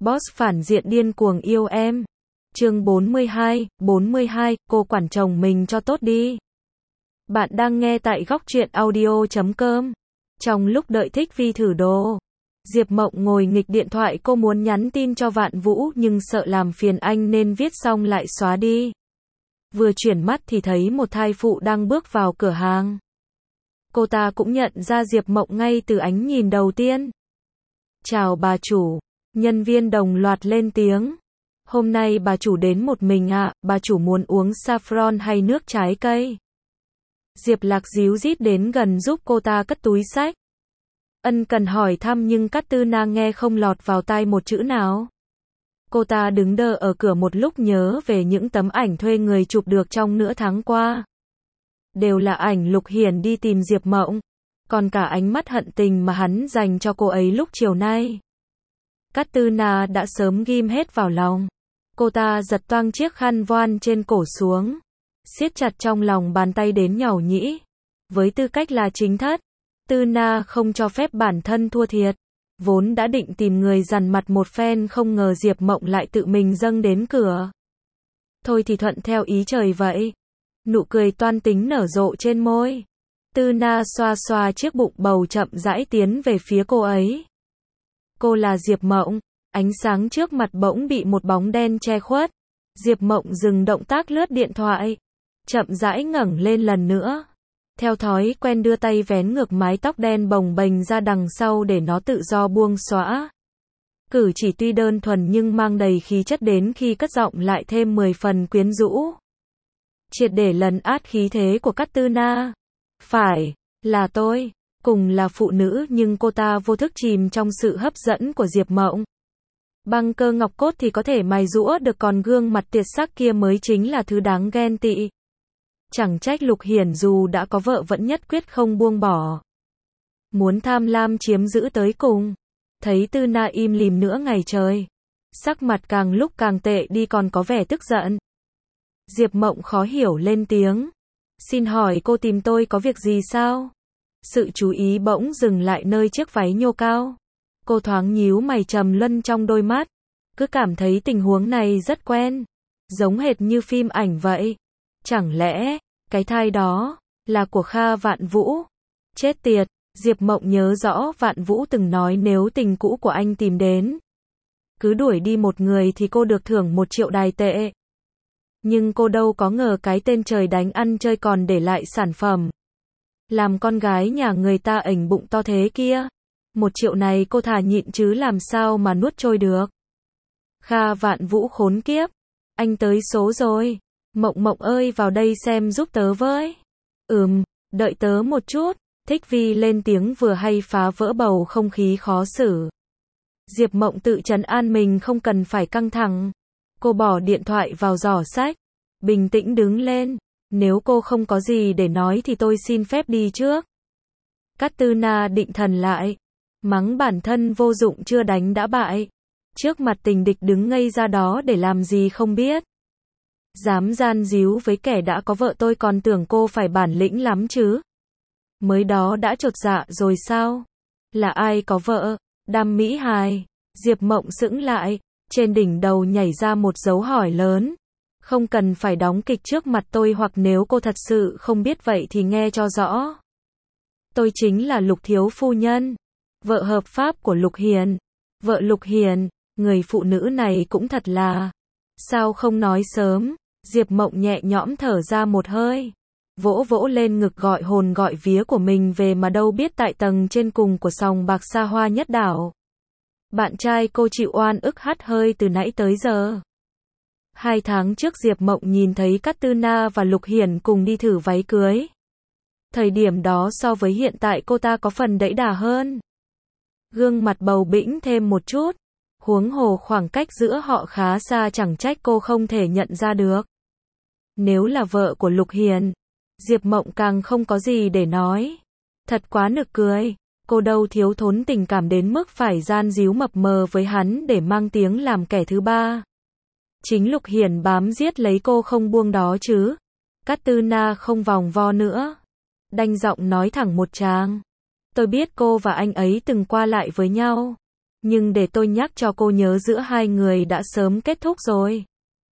Boss phản diện điên cuồng yêu em. Chương 42, cô quản chồng mình cho tốt đi. Bạn đang nghe tại góc truyện audio.com. Trong lúc đợi Thích Vi thử đồ, Diệp Mộng ngồi nghịch điện thoại, cô muốn nhắn tin cho Vạn Vũ nhưng sợ làm phiền anh nên viết xong lại xóa đi. Vừa chuyển mắt thì thấy một thai phụ đang bước vào cửa hàng. Cô ta cũng nhận ra Diệp Mộng ngay từ ánh nhìn đầu tiên. Chào bà chủ. Nhân viên đồng loạt lên tiếng. Hôm nay bà chủ đến một mình ạ, bà chủ muốn uống saffron hay nước trái cây? Diệp Lạc díu dít đến gần giúp cô ta cất túi xách. Ân cần hỏi thăm nhưng Cát Tư Na nghe không lọt vào tai một chữ nào. Cô ta đứng đờ ở cửa một lúc nhớ về những tấm ảnh thuê người chụp được trong nửa tháng qua. Đều là ảnh Lục Hiển đi tìm Diệp Mộng. Còn cả ánh mắt hận tình mà hắn dành cho cô ấy lúc chiều nay. Cát Tư Na đã sớm ghim hết vào lòng. Cô ta giật toang chiếc khăn voan trên cổ xuống, siết chặt trong lòng bàn tay đến nhàu nhĩ. Với tư cách là chính thất, Tư Na không cho phép bản thân thua thiệt. Vốn đã định tìm người dằn mặt một phen, không ngờ Diệp Mộng lại tự mình dâng đến cửa. Thôi thì thuận theo ý trời vậy. Nụ cười toan tính nở rộ trên môi. Tư Na xoa xoa chiếc bụng bầu chậm rãi tiến về phía cô ấy. Cô là Diệp Mộng. Ánh sáng trước mặt bỗng bị một bóng đen che khuất. Diệp Mộng dừng động tác lướt điện thoại, chậm rãi ngẩng lên lần nữa. Theo thói quen đưa tay vén ngược mái tóc đen bồng bềnh ra đằng sau để nó tự do buông xõa. Cử chỉ tuy đơn thuần nhưng mang đầy khí chất, đến khi cất giọng lại thêm 10 phần quyến rũ. Triệt để lấn át khí thế của Cát Tư Na. Phải, là tôi. Cùng là phụ nữ nhưng cô ta vô thức chìm trong sự hấp dẫn của Diệp Mộng. Băng cơ ngọc cốt thì có thể mài giũa được, còn gương mặt tuyệt sắc kia mới chính là thứ đáng ghen tị. Chẳng trách Lục Hiển dù đã có vợ vẫn nhất quyết không buông bỏ. Muốn tham lam chiếm giữ tới cùng. Thấy Tư Na im lìm nửa ngày trời. Sắc mặt càng lúc càng tệ đi, còn có vẻ tức giận. Diệp Mộng khó hiểu lên tiếng. Xin hỏi cô tìm tôi có việc gì sao? Sự chú ý bỗng dừng lại nơi chiếc váy nhô cao. Cô thoáng nhíu mày trầm luân trong đôi mắt. Cứ cảm thấy tình huống này rất quen. Giống hệt như phim ảnh vậy. Chẳng lẽ, cái thai đó, là của Kha Vạn Vũ? Chết tiệt, Diệp Mộng nhớ rõ Vạn Vũ từng nói nếu tình cũ của anh tìm đến, cứ đuổi đi một người thì cô được thưởng 1 triệu đài tệ. Nhưng cô đâu có ngờ cái tên trời đánh ăn chơi còn để lại sản phẩm. Làm con gái nhà người ta ểnh bụng to thế kia. 1 triệu này cô thà nhịn chứ làm sao mà nuốt trôi được. Kha Vạn Vũ khốn kiếp. Anh tới số rồi. Mộng Mộng ơi, vào đây xem giúp tớ với. Đợi tớ một chút. Thích Vi lên tiếng vừa hay phá vỡ bầu không khí khó xử. Diệp Mộng tự trấn an mình không cần phải căng thẳng. Cô bỏ điện thoại vào giỏ xách. Bình tĩnh đứng lên. Nếu cô không có gì để nói thì tôi xin phép đi trước. Cát Tư Na định thần lại. Mắng bản thân vô dụng chưa đánh đã bại. Trước mặt tình địch đứng ngây ra đó để làm gì không biết. Dám gian díu với kẻ đã có vợ, tôi còn tưởng cô phải bản lĩnh lắm chứ. Mới đó đã chột dạ rồi sao? Là ai có vợ? Đam mỹ hài. Diệp Mộng sững lại. Trên đỉnh đầu nhảy ra một dấu hỏi lớn. Không cần phải đóng kịch trước mặt tôi, hoặc nếu cô thật sự không biết vậy thì nghe cho rõ. Tôi chính là Lục thiếu phu nhân, vợ hợp pháp của Lục Hiền. Vợ Lục Hiền, người phụ nữ này cũng thật là. Sao không nói sớm? Diệp Mộng nhẹ nhõm thở ra một hơi. Vỗ vỗ lên ngực gọi hồn gọi vía của mình về, mà đâu biết tại tầng trên cùng của sòng bạc xa hoa nhất đảo. Bạn trai cô chịu oan ức hắt hơi từ nãy tới giờ. 2 tháng trước Diệp Mộng nhìn thấy Cát Tư Na và Lục Hiển cùng đi thử váy cưới. Thời điểm đó so với hiện tại cô ta có phần đẫy đà hơn. Gương mặt bầu bĩnh thêm một chút. Huống hồ khoảng cách giữa họ khá xa, chẳng trách cô không thể nhận ra được. Nếu là vợ của Lục Hiển, Diệp Mộng càng không có gì để nói. Thật quá nực cười. Cô đâu thiếu thốn tình cảm đến mức phải gian díu mập mờ với hắn để mang tiếng làm kẻ thứ ba. Chính Lục Hiển bám giết lấy cô không buông đó chứ. Cát Tư Na không vòng vo nữa. Đanh giọng nói thẳng một tràng. Tôi biết cô và anh ấy từng qua lại với nhau. Nhưng để tôi nhắc cho cô nhớ giữa hai người đã sớm kết thúc rồi.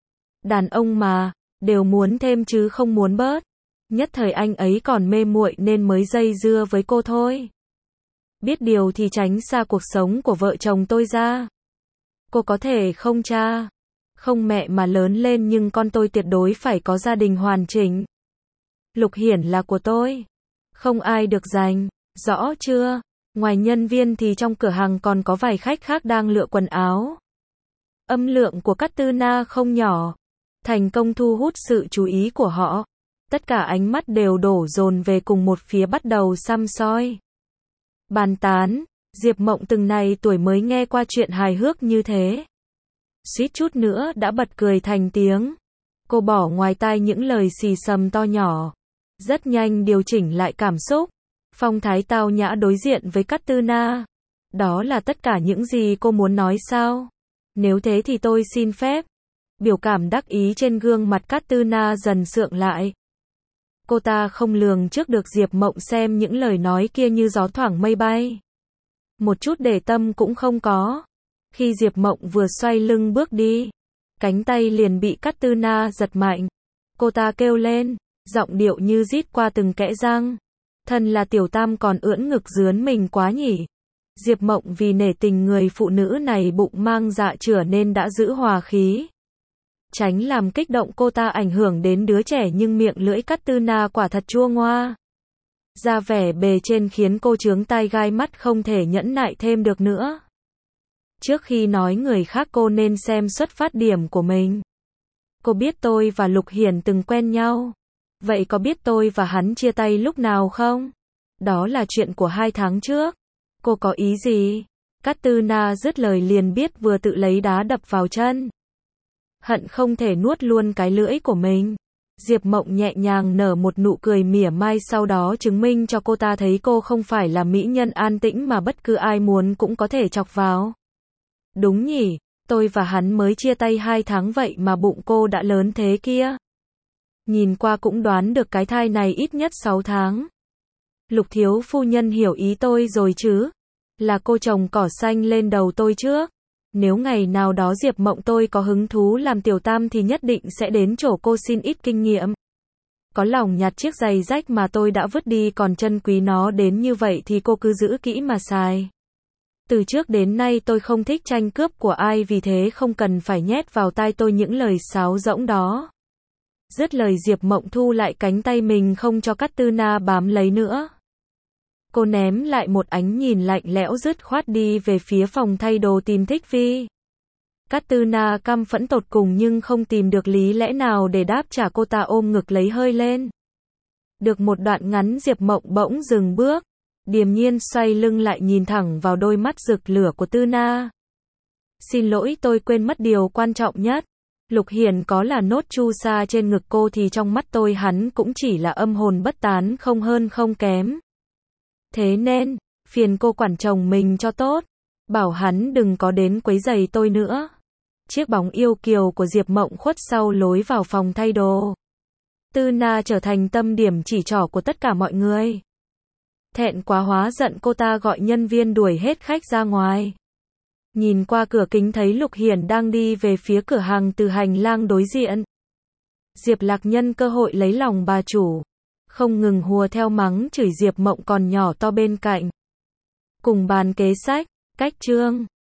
Đàn ông mà, đều muốn thêm chứ không muốn bớt. Nhất thời anh ấy còn mê muội nên mới dây dưa với cô thôi. Biết điều thì tránh xa cuộc sống của vợ chồng tôi ra. Cô có thể không cha, không mẹ mà lớn lên nhưng con tôi tuyệt đối phải có gia đình hoàn chỉnh. Lục Hiển là của tôi. Không ai được giành, rõ chưa? Ngoài nhân viên thì trong cửa hàng còn có vài khách khác đang lựa quần áo. Âm lượng của Cát Tư Na không nhỏ. Thành công thu hút sự chú ý của họ. Tất cả ánh mắt đều đổ dồn về cùng một phía bắt đầu săm soi. Bàn tán, Diệp Mộng từng này tuổi mới nghe qua chuyện hài hước như thế. Suýt chút nữa đã bật cười thành tiếng. Cô bỏ ngoài tai những lời xì xầm to nhỏ. Rất nhanh điều chỉnh lại cảm xúc. Phong thái tao nhã đối diện với Cát Tư Na. Đó là tất cả những gì cô muốn nói sao? Nếu thế thì tôi xin phép. Biểu cảm đắc ý trên gương mặt Cát Tư Na dần sượng lại. Cô ta không lường trước được Diệp Mộng xem những lời nói kia như gió thoảng mây bay. Một chút để tâm cũng không có. Khi Diệp Mộng vừa xoay lưng bước đi, cánh tay liền bị Cát Tư Na giật mạnh. Cô ta kêu lên, giọng điệu như rít qua từng kẽ răng. Thân là tiểu tam còn ưỡn ngực dướn mình quá nhỉ. Diệp Mộng vì nể tình người phụ nữ này bụng mang dạ chửa nên đã giữ hòa khí. Tránh làm kích động cô ta ảnh hưởng đến đứa trẻ nhưng miệng lưỡi Cát Tư Na quả thật chua ngoa. Ra vẻ bề trên khiến cô chướng tai gai mắt không thể nhẫn nại thêm được nữa. Trước khi nói người khác cô nên xem xuất phát điểm của mình. Cô biết tôi và Lục Hiển từng quen nhau. Vậy có biết tôi và hắn chia tay lúc nào không? Đó là chuyện của 2 tháng trước. Cô có ý gì? Cát Tư Na dứt lời liền biết vừa tự lấy đá đập vào chân. Hận không thể nuốt luôn cái lưỡi của mình. Diệp Mộng nhẹ nhàng nở một nụ cười mỉa mai sau đó chứng minh cho cô ta thấy cô không phải là mỹ nhân an tĩnh mà bất cứ ai muốn cũng có thể chọc vào. Đúng nhỉ, tôi và hắn mới chia tay 2 tháng vậy mà bụng cô đã lớn thế kia. Nhìn qua cũng đoán được cái thai này ít nhất 6 tháng. Lục thiếu phu nhân hiểu ý tôi rồi chứ? Là cô trồng cỏ xanh lên đầu tôi trước. Nếu ngày nào đó Diệp Mộng tôi có hứng thú làm tiểu tam thì nhất định sẽ đến chỗ cô xin ít kinh nghiệm. Có lòng nhặt chiếc giày rách mà tôi đã vứt đi còn trân quý nó đến như vậy thì cô cứ giữ kỹ mà xài. Từ trước đến nay tôi không thích tranh cướp của ai vì thế không cần phải nhét vào tai tôi những lời sáo rỗng đó. Dứt lời Diệp Mộng thu lại cánh tay mình không cho Cát Tư Na bám lấy nữa. Cô ném lại một ánh nhìn lạnh lẽo dứt khoát đi về phía phòng thay đồ tìm Thích Vi. Cát Tư Na căm phẫn tột cùng nhưng không tìm được lý lẽ nào để đáp trả cô ta ôm ngực lấy hơi lên. Được một đoạn ngắn Diệp Mộng bỗng dừng bước, điềm nhiên xoay lưng lại nhìn thẳng vào đôi mắt rực lửa của Tư Na. Xin lỗi tôi quên mất điều quan trọng nhất. Lục Hiển có là nốt chu sa trên ngực cô thì trong mắt tôi hắn cũng chỉ là âm hồn bất tán không hơn không kém. Thế nên, phiền cô quản chồng mình cho tốt. Bảo hắn đừng có đến quấy rầy tôi nữa. Chiếc bóng yêu kiều của Diệp Mộng khuất sau lối vào phòng thay đồ. Tư Na trở thành tâm điểm chỉ trỏ của tất cả mọi người. Thẹn quá hóa giận cô ta gọi nhân viên đuổi hết khách ra ngoài. Nhìn qua cửa kính thấy Lục Hiển đang đi về phía cửa hàng từ hành lang đối diện. Diệp Lạc nhân cơ hội lấy lòng bà chủ. Không ngừng hùa theo mắng chửi Diệp Mộng còn nhỏ to bên cạnh. Cùng bàn kế sách, cách chương.